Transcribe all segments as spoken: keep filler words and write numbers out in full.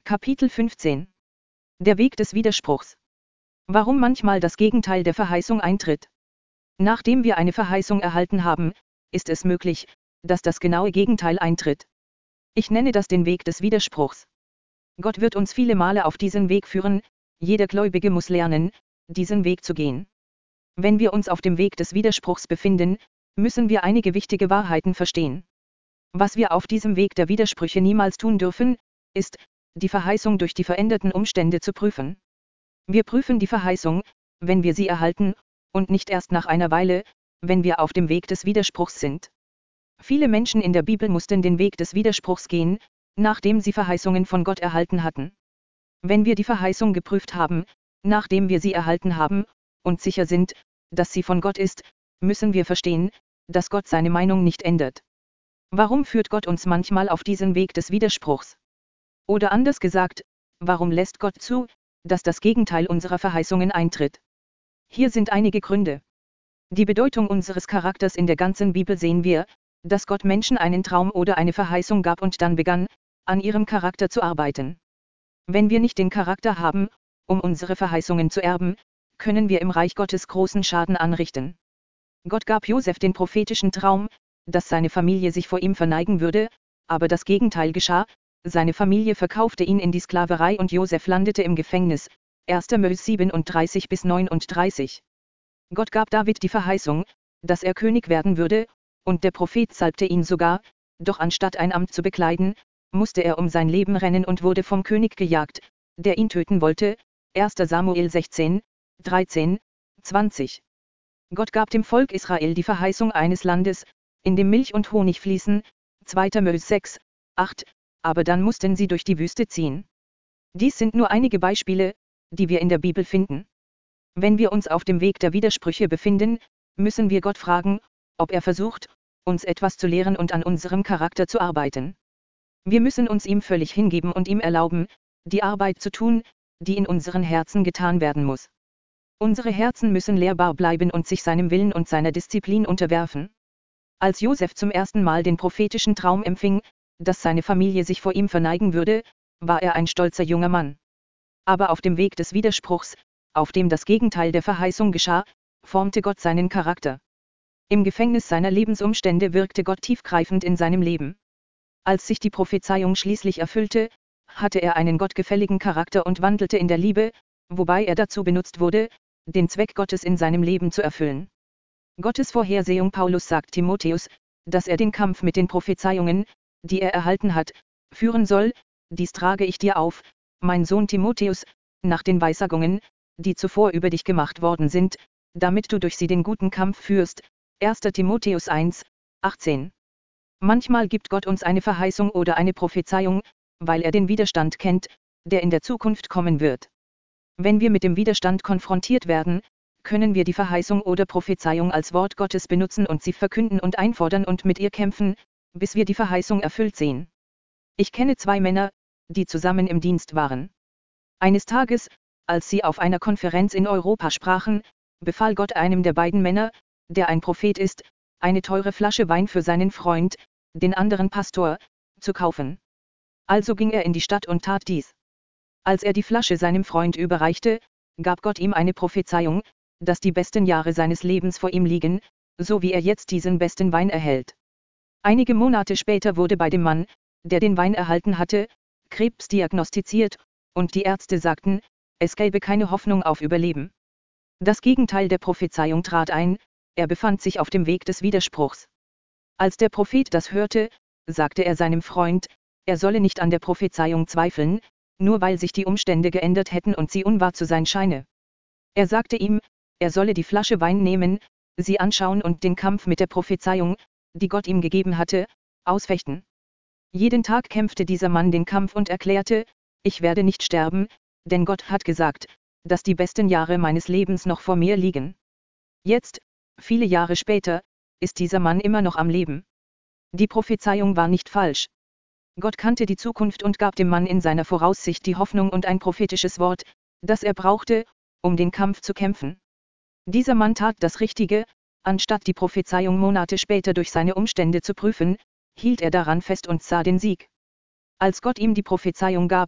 Kapitel fünfzehn. Der Weg des Widerspruchs. Warum manchmal das Gegenteil der Verheißung eintritt. Nachdem wir eine Verheißung erhalten haben, ist es möglich, dass das genaue Gegenteil eintritt. Ich nenne das den Weg des Widerspruchs. Gott wird uns viele Male auf diesen Weg führen, jeder Gläubige muss lernen, diesen Weg zu gehen. Wenn wir uns auf dem Weg des Widerspruchs befinden, müssen wir einige wichtige Wahrheiten verstehen. Was wir auf diesem Weg der Widersprüche niemals tun dürfen, ist, die Verheißung durch die veränderten Umstände zu prüfen. Wir prüfen die Verheißung, wenn wir sie erhalten, und nicht erst nach einer Weile, wenn wir auf dem Weg des Widerspruchs sind. Viele Menschen in der Bibel mussten den Weg des Widerspruchs gehen, nachdem sie Verheißungen von Gott erhalten hatten. Wenn wir die Verheißung geprüft haben, nachdem wir sie erhalten haben, und sicher sind, dass sie von Gott ist, müssen wir verstehen, dass Gott seine Meinung nicht ändert. Warum führt Gott uns manchmal auf diesen Weg des Widerspruchs? Oder anders gesagt, warum lässt Gott zu, dass das Gegenteil unserer Verheißungen eintritt? Hier sind einige Gründe. Die Bedeutung unseres Charakters in der ganzen Bibel sehen wir, dass Gott Menschen einen Traum oder eine Verheißung gab und dann begann, an ihrem Charakter zu arbeiten. Wenn wir nicht den Charakter haben, um unsere Verheißungen zu erben, können wir im Reich Gottes großen Schaden anrichten. Gott gab Josef den prophetischen Traum, dass seine Familie sich vor ihm verneigen würde, aber das Gegenteil geschah, seine Familie verkaufte ihn in die Sklaverei und Josef landete im Gefängnis, erster Mose siebenunddreißig bis neununddreißig. Gott gab David die Verheißung, dass er König werden würde, und der Prophet salbte ihn sogar, doch anstatt ein Amt zu bekleiden, musste er um sein Leben rennen und wurde vom König gejagt, der ihn töten wollte, erster Samuel sechzehn, dreizehn, zwanzig. Gott gab dem Volk Israel die Verheißung eines Landes, in dem Milch und Honig fließen, zweiter Mose sechs, acht, aber dann mussten sie durch die Wüste ziehen. Dies sind nur einige Beispiele, die wir in der Bibel finden. Wenn wir uns auf dem Weg der Widersprüche befinden, müssen wir Gott fragen, ob er versucht, uns etwas zu lehren und an unserem Charakter zu arbeiten. Wir müssen uns ihm völlig hingeben und ihm erlauben, die Arbeit zu tun, die in unseren Herzen getan werden muss. Unsere Herzen müssen lehrbar bleiben und sich seinem Willen und seiner Disziplin unterwerfen. Als Josef zum ersten Mal den prophetischen Traum empfing, dass seine Familie sich vor ihm verneigen würde, war er ein stolzer junger Mann. Aber auf dem Weg des Widerspruchs, auf dem das Gegenteil der Verheißung geschah, formte Gott seinen Charakter. Im Gefängnis seiner Lebensumstände wirkte Gott tiefgreifend in seinem Leben. Als sich die Prophezeiung schließlich erfüllte, hatte er einen gottgefälligen Charakter und wandelte in der Liebe, wobei er dazu benutzt wurde, den Zweck Gottes in seinem Leben zu erfüllen. Gottes Vorhersehung. Paulus sagt Timotheus, dass er den Kampf mit den Prophezeiungen, die er erhalten hat, führen soll. Dies trage ich dir auf, mein Sohn Timotheus, nach den Weissagungen, die zuvor über dich gemacht worden sind, damit du durch sie den guten Kampf führst. erster Timotheus eins, achtzehn. Manchmal gibt Gott uns eine Verheißung oder eine Prophezeiung, weil er den Widerstand kennt, der in der Zukunft kommen wird. Wenn wir mit dem Widerstand konfrontiert werden, können wir die Verheißung oder Prophezeiung als Wort Gottes benutzen und sie verkünden und einfordern und mit ihr kämpfen, bis wir die Verheißung erfüllt sehen. Ich kenne zwei Männer, die zusammen im Dienst waren. Eines Tages, als sie auf einer Konferenz in Europa sprachen, befahl Gott einem der beiden Männer, der ein Prophet ist, eine teure Flasche Wein für seinen Freund, den anderen Pastor, zu kaufen. Also ging er in die Stadt und tat dies. Als er die Flasche seinem Freund überreichte, gab Gott ihm eine Prophezeiung, dass die besten Jahre seines Lebens vor ihm liegen, so wie er jetzt diesen besten Wein erhält. Einige Monate später wurde bei dem Mann, der den Wein erhalten hatte, Krebs diagnostiziert, und die Ärzte sagten, es gäbe keine Hoffnung auf Überleben. Das Gegenteil der Prophezeiung trat ein, er befand sich auf dem Weg des Widerspruchs. Als der Prophet das hörte, sagte er seinem Freund, er solle nicht an der Prophezeiung zweifeln, nur weil sich die Umstände geändert hätten und sie unwahr zu sein scheine. Er sagte ihm, er solle die Flasche Wein nehmen, sie anschauen und den Kampf mit der Prophezeiung, die Gott ihm gegeben hatte, ausfechten. Jeden Tag kämpfte dieser Mann den Kampf und erklärte, ich werde nicht sterben, denn Gott hat gesagt, dass die besten Jahre meines Lebens noch vor mir liegen. Jetzt, viele Jahre später, ist dieser Mann immer noch am Leben. Die Prophezeiung war nicht falsch. Gott kannte die Zukunft und gab dem Mann in seiner Voraussicht die Hoffnung und ein prophetisches Wort, das er brauchte, um den Kampf zu kämpfen. Dieser Mann tat das Richtige, anstatt die Prophezeiung Monate später durch seine Umstände zu prüfen, hielt er daran fest und sah den Sieg. Als Gott ihm die Prophezeiung gab,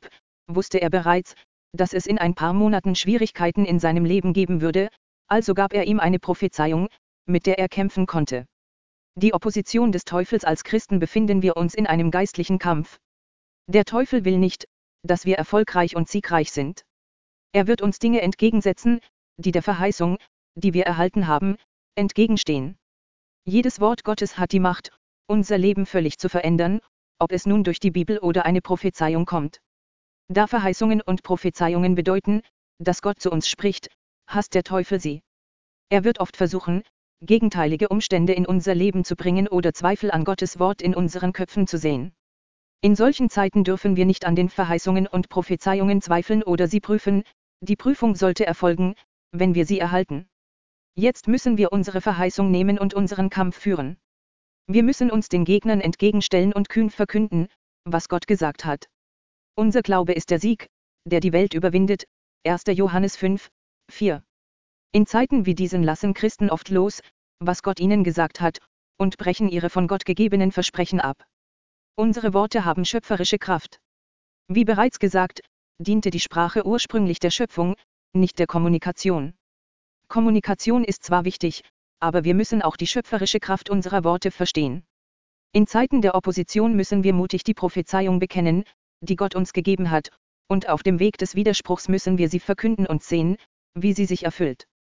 wusste er bereits, dass es in ein paar Monaten Schwierigkeiten in seinem Leben geben würde, also gab er ihm eine Prophezeiung, mit der er kämpfen konnte. Die Opposition des Teufels. Als Christen befinden wir uns in einem geistlichen Kampf. Der Teufel will nicht, dass wir erfolgreich und siegreich sind. Er wird uns Dinge entgegensetzen, die der Verheißung, die wir erhalten haben, entgegenstehen. Jedes Wort Gottes hat die Macht, unser Leben völlig zu verändern, ob es nun durch die Bibel oder eine Prophezeiung kommt. Da Verheißungen und Prophezeiungen bedeuten, dass Gott zu uns spricht, hasst der Teufel sie. Er wird oft versuchen, gegenteilige Umstände in unser Leben zu bringen oder Zweifel an Gottes Wort in unseren Köpfen zu sehen. In solchen Zeiten dürfen wir nicht an den Verheißungen und Prophezeiungen zweifeln oder sie prüfen, die Prüfung sollte erfolgen, wenn wir sie erhalten. Jetzt müssen wir unsere Verheißung nehmen und unseren Kampf führen. Wir müssen uns den Gegnern entgegenstellen und kühn verkünden, was Gott gesagt hat. Unser Glaube ist der Sieg, der die Welt überwindet, erster Johannes fünf, vier. In Zeiten wie diesen lassen Christen oft los, was Gott ihnen gesagt hat, und brechen ihre von Gott gegebenen Versprechen ab. Unsere Worte haben schöpferische Kraft. Wie bereits gesagt, diente die Sprache ursprünglich der Schöpfung, nicht der Kommunikation. Kommunikation ist zwar wichtig, aber wir müssen auch die schöpferische Kraft unserer Worte verstehen. In Zeiten der Opposition müssen wir mutig die Prophezeiung bekennen, die Gott uns gegeben hat, und auf dem Weg des Widerspruchs müssen wir sie verkünden und sehen, wie sie sich erfüllt.